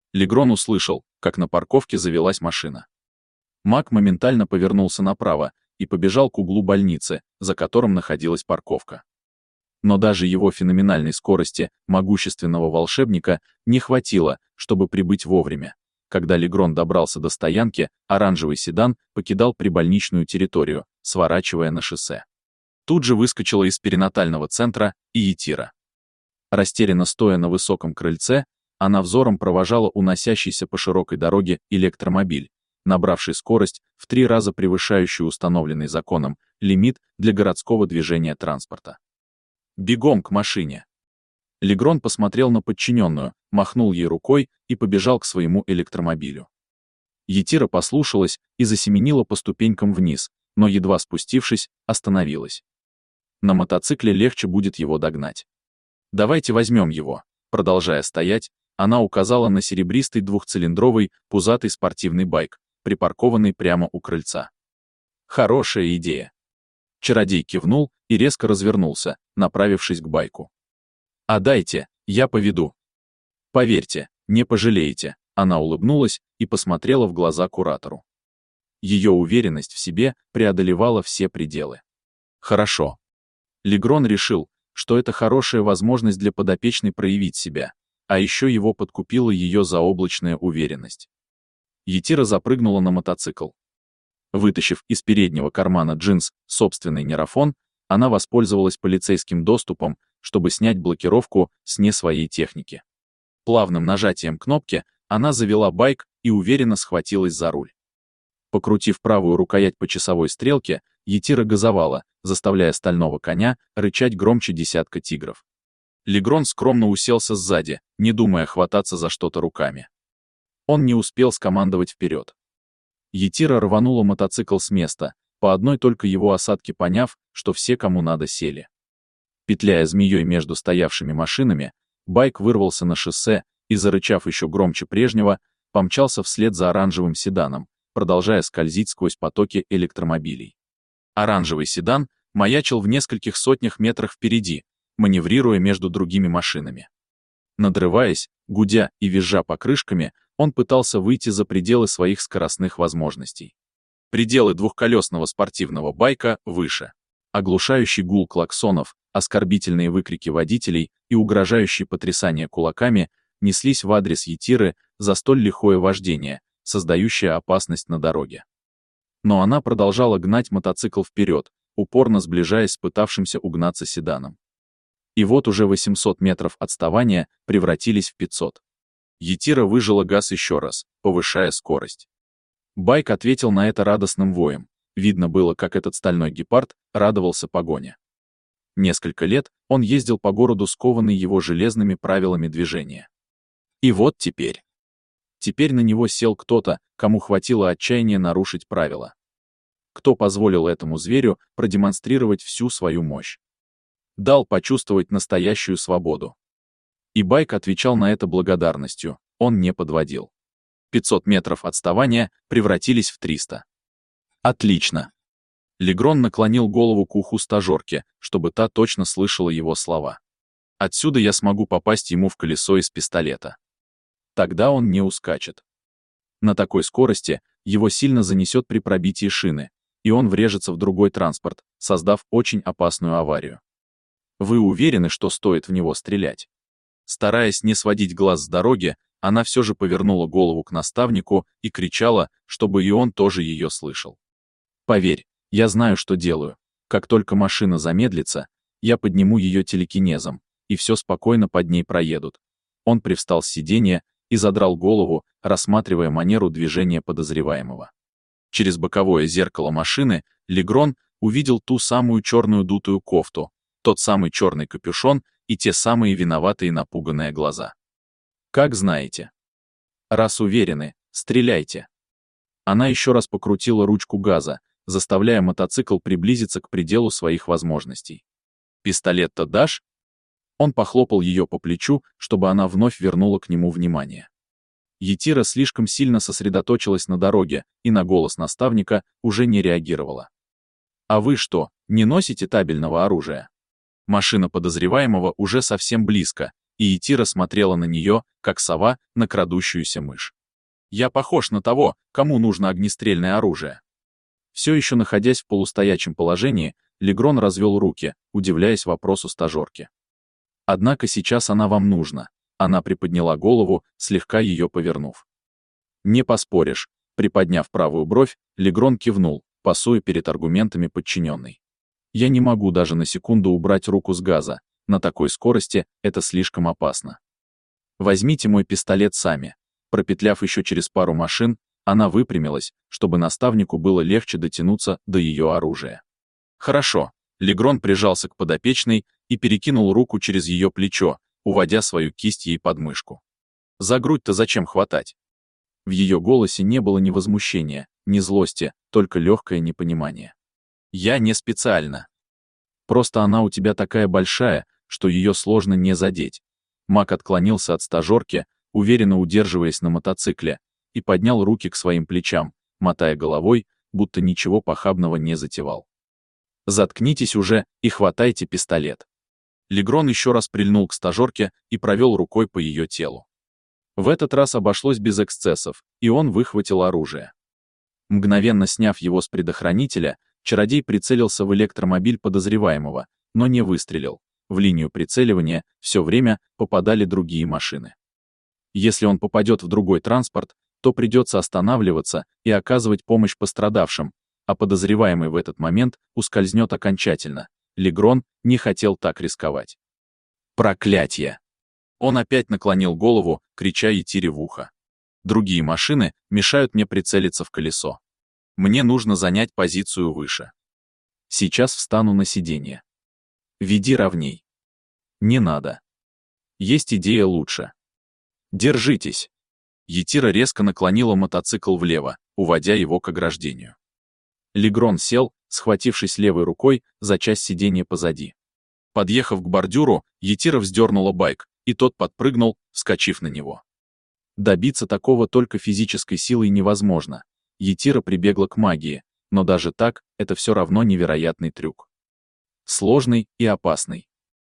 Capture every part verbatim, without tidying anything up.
Легрон услышал, как на парковке завелась машина. Мак моментально повернулся направо и побежал к углу больницы, за которым находилась парковка. Но даже его феноменальной скорости могущественного волшебника не хватило, чтобы прибыть вовремя. Когда Легрон добрался до стоянки, оранжевый седан покидал прибольничную территорию, сворачивая на шоссе. Тут же выскочила из перинатального центра и Етира. Растерянно стоя на высоком крыльце, она взором провожала уносящийся по широкой дороге электромобиль, набравший скорость в три раза превышающую установленный законом лимит для городского движения транспорта. «Бегом к машине!» Легрон посмотрел на подчиненную, махнул ей рукой и побежал к своему электромобилю. Етира послушалась и засеменила по ступенькам вниз, но, едва спустившись, остановилась. На мотоцикле легче будет его догнать. «Давайте возьмем его». Продолжая стоять, она указала на серебристый двухцилиндровый пузатый спортивный байк, припаркованный прямо у крыльца. «Хорошая идея». Чародей кивнул и резко развернулся, направившись к байку. «А дайте, я поведу». «Поверьте, не пожалеете», — она улыбнулась и посмотрела в глаза куратору. Ее уверенность в себе преодолевала все пределы. «Хорошо». Легрон решил, что это хорошая возможность для подопечной проявить себя, а еще его подкупила ее заоблачная уверенность. Етира запрыгнула на мотоцикл. Вытащив из переднего кармана джинс собственный нейрофон, она воспользовалась полицейским доступом, чтобы снять блокировку с не своей техники. Плавным нажатием кнопки она завела байк и уверенно схватилась за руль. Покрутив правую рукоять по часовой стрелке, Етира газовала, заставляя стального коня рычать громче десятка тигров. Легрон скромно уселся сзади, не думая хвататься за что-то руками. Он не успел скомандовать вперед. Етира рванула мотоцикл с места, по одной только его осадке поняв, что все, кому надо, сели. Петляя змеей между стоявшими машинами, байк вырвался на шоссе и, зарычав еще громче прежнего, помчался вслед за оранжевым седаном, продолжая скользить сквозь потоки электромобилей. Оранжевый седан маячил в нескольких сотнях метрах впереди, маневрируя между другими машинами. Надрываясь, гудя и визжа покрышками, он пытался выйти за пределы своих скоростных возможностей. Пределы двухколесного спортивного байка выше. Оглушающий гул клаксонов, оскорбительные выкрики водителей и угрожающие потрясания кулаками неслись в адрес Етиры за столь лихое вождение, создающее опасность на дороге. Но она продолжала гнать мотоцикл вперед, упорно сближаясь с пытавшимся угнаться седаном. И вот уже восемьсот метров отставания превратились в пятьсот. Етира выжала газ еще раз, повышая скорость. Байк ответил на это радостным воем. Видно было, как этот стальной гепард радовался погоне. Несколько лет он ездил по городу, скованный его железными правилами движения. И вот теперь. Теперь на него сел кто-то, кому хватило отчаяния нарушить правила. Кто позволил этому зверю продемонстрировать всю свою мощь. Дал почувствовать настоящую свободу. И байк отвечал на это благодарностью, он не подводил. пятьсот метров отставания превратились в триста. Отлично. Легрон наклонил голову к уху стажерки, чтобы та точно слышала его слова. Отсюда я смогу попасть ему в колесо из пистолета. Тогда он не ускачет. На такой скорости его сильно занесет при пробитии шины, и он врежется в другой транспорт, создав очень опасную аварию. Вы уверены, что стоит в него стрелять? Стараясь не сводить глаз с дороги, она все же повернула голову к наставнику и кричала, чтобы и он тоже ее слышал. «Поверь, я знаю, что делаю. Как только машина замедлится, я подниму ее телекинезом, и все спокойно под ней проедут». Он привстал с сиденья и задрал голову, рассматривая манеру движения подозреваемого. Через боковое зеркало машины Легрон увидел ту самую черную дутую кофту, тот самый черный капюшон и те самые виноватые напуганные глаза. «Как знаете. Раз уверены, стреляйте». Она еще раз покрутила ручку газа, заставляя мотоцикл приблизиться к пределу своих возможностей. «Пистолет-то дашь?» Он похлопал ее по плечу, чтобы она вновь вернула к нему внимание. Етира слишком сильно сосредоточилась на дороге и на голос наставника уже не реагировала. «А вы что, не носите табельного оружия?» Машина подозреваемого уже совсем близко, и Етира смотрела на нее, как сова на крадущуюся мышь. «Я похож на того, кому нужно огнестрельное оружие». Все еще находясь в полустоячем положении, Легрон развел руки, удивляясь вопросу стажерки. «Однако сейчас она вам нужна». Она приподняла голову, слегка ее повернув. «Не поспоришь», приподняв правую бровь, Легрон кивнул, пасуя перед аргументами подчиненной. «Я не могу даже на секунду убрать руку с газа. На такой скорости это слишком опасно. Возьмите мой пистолет сами». Пропетляв еще через пару машин, она выпрямилась, чтобы наставнику было легче дотянуться до ее оружия. «Хорошо». Легрон прижался к подопечной и перекинул руку через ее плечо, уводя свою кисть ей под мышку. «За грудь-то зачем хватать?» В ее голосе не было ни возмущения, ни злости, только легкое непонимание. «Я не специально. Просто она у тебя такая большая, что ее сложно не задеть». Мак отклонился от стажерки, уверенно удерживаясь на мотоцикле, и поднял руки к своим плечам, мотая головой, будто ничего похабного не затевал. «Заткнитесь уже и хватайте пистолет». Легрон еще раз прильнул к стажерке и провел рукой по ее телу. В этот раз обошлось без эксцессов, и он выхватил оружие. Мгновенно сняв его с предохранителя, чародей прицелился в электромобиль подозреваемого, но не выстрелил. В линию прицеливания все время попадали другие машины. Если он попадет в другой транспорт, то придется останавливаться и оказывать помощь пострадавшим, а подозреваемый в этот момент ускользнет окончательно. Легрон не хотел так рисковать. «Проклятье!» Он опять наклонил голову, крича Етире в ухо. «Другие машины мешают мне прицелиться в колесо. Мне нужно занять позицию выше. Сейчас встану на сиденье. Веди ровней. Не надо. Есть идея лучше. Держитесь». Етира резко наклонила мотоцикл влево, уводя его к ограждению. Легрон сел, схватившись левой рукой за часть сиденья позади. Подъехав к бордюру, Етира вздернула байк, и тот подпрыгнул, вскочив на него. Добиться такого только физической силой невозможно. Етира прибегла к магии, но даже так это все равно невероятный трюк. Сложный и опасный.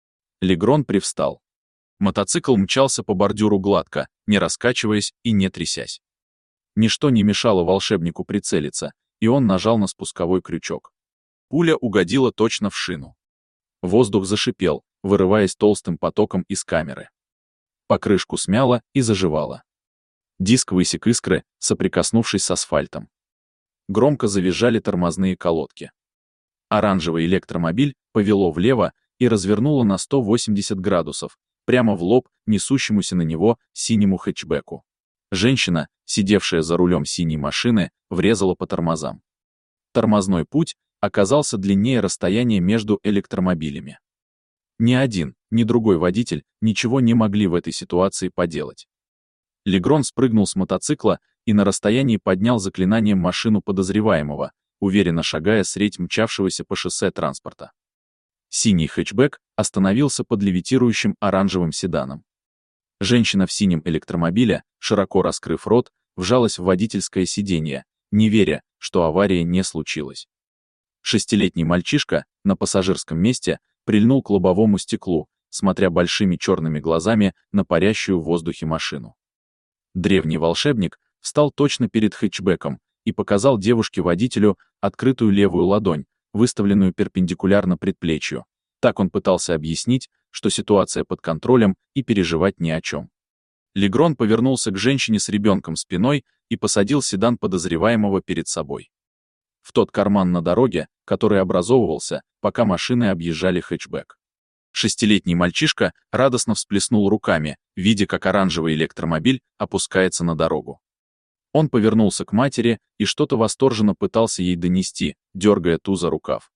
Легрон привстал. Мотоцикл мчался по бордюру гладко, не раскачиваясь и не трясясь. Ничто не мешало волшебнику прицелиться, и он нажал на спусковой крючок. Пуля угодила точно в шину. Воздух зашипел, вырываясь толстым потоком из камеры. Покрышку смяло и заживало. Диск высек искры, соприкоснувшись с асфальтом. Громко завизжали тормозные колодки. Оранжевый электромобиль повело влево и развернуло на сто восемьдесят градусов, прямо в лоб несущемуся на него синему хэтчбеку. Женщина, сидевшая за рулем синей машины, врезала по тормозам. Тормозной путь оказался длиннее расстояния между электромобилями. Ни один, ни другой водитель ничего не могли в этой ситуации поделать. Легрон спрыгнул с мотоцикла и на расстоянии поднял заклинанием машину подозреваемого, уверенно шагая средь мчавшегося по шоссе транспорта. Синий хэтчбэк остановился под левитирующим оранжевым седаном. Женщина в синем электромобиле, широко раскрыв рот, вжалась в водительское сиденье, не веря, что авария не случилась. Шестилетний мальчишка на пассажирском месте прильнул к лобовому стеклу, смотря большими черными глазами на парящую в воздухе машину. Древний волшебник встал точно перед хэтчбеком и показал девушке-водителю открытую левую ладонь, выставленную перпендикулярно предплечью. Так он пытался объяснить, что ситуация под контролем и переживать ни о чем. Легрон повернулся к женщине с ребенком спиной и посадил седан подозреваемого перед собой. В тот карман на дороге, который образовывался, пока машины объезжали хэтчбэк. Шестилетний мальчишка радостно всплеснул руками, видя, как оранжевый электромобиль опускается на дорогу. Он повернулся к матери и что-то восторженно пытался ей донести, дергая ту за рукав.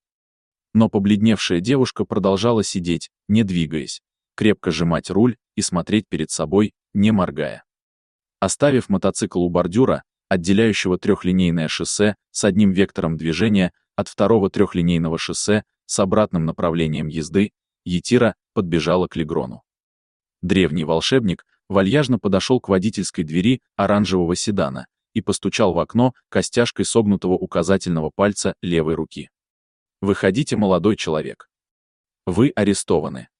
Но побледневшая девушка продолжала сидеть, не двигаясь, крепко сжимать руль и смотреть перед собой, не моргая. Оставив мотоцикл у бордюра, отделяющего трехлинейное шоссе с одним вектором движения от второго трехлинейного шоссе с обратным направлением езды, Етира подбежала к Легрону. Древний волшебник вальяжно подошел к водительской двери оранжевого седана и постучал в окно костяшкой согнутого указательного пальца левой руки. «Выходите, молодой человек. Вы арестованы».